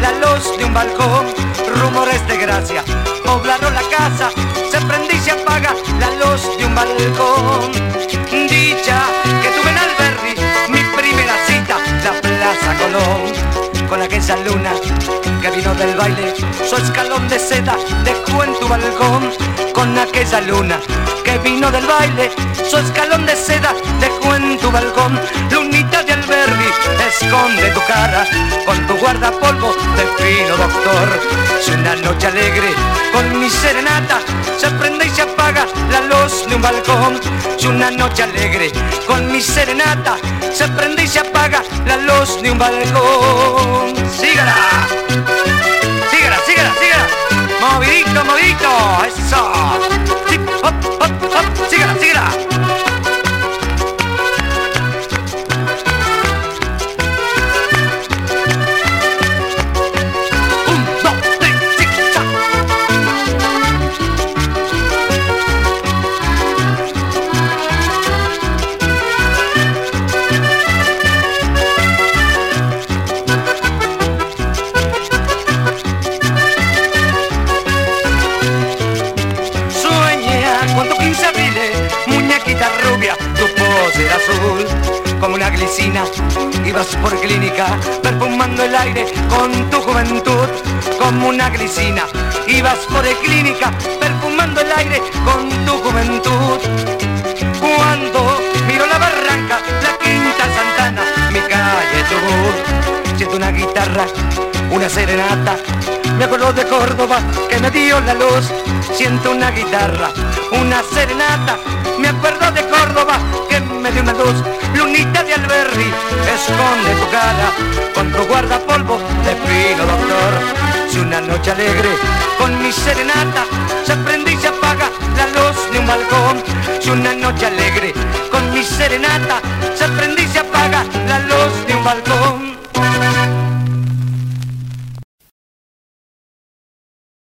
la luz de un balcón. Rumores de gracia poblaron la casa, se prende y se apaga la luz de un balcón. Dicha que tuve en Alberri, mi primera cita, la Plaza Colón, con aquella luna que vino del baile, su escalón de seda dejó en tu balcón. Con aquella luna que vino del baile, su escalón de seda dejó en tu balcón. Lunita de Alberri, esconde tu cara con tu guardapolvo de fino doctor. Si una noche alegre con mi serenata se prende y se apaga la luz de un balcón. Si una noche alegre con mi serenata se prende y se apaga la luz de un balcón. ¡Sígala! ¡Sígala, sígala, sígala! ¡Movidito, movidito! ¡Eso! ¡Sí, hop, hop, hop! ¡Sígala, sígala! Tu pose era azul como una glicina. Ibas por clínica perfumando el aire con tu juventud. Como una glicina ibas por clínica perfumando el aire con tu juventud. Cuando miro la barranca, la Quinta Santana, mi calle Chubut, siento una guitarra, una serenata. Me acuerdo de Córdoba que me dio la luz. Siento una guitarra, una serenata. Me acuerdo de Córdoba que me dio una luz. Lunita de Alberri, esconde tu cara con tu guardapolvo de fino doctor. Si una noche alegre con mi serenata se prende y se apaga la luz de un balcón. Si una noche alegre con mi serenata se prende y se apaga la luz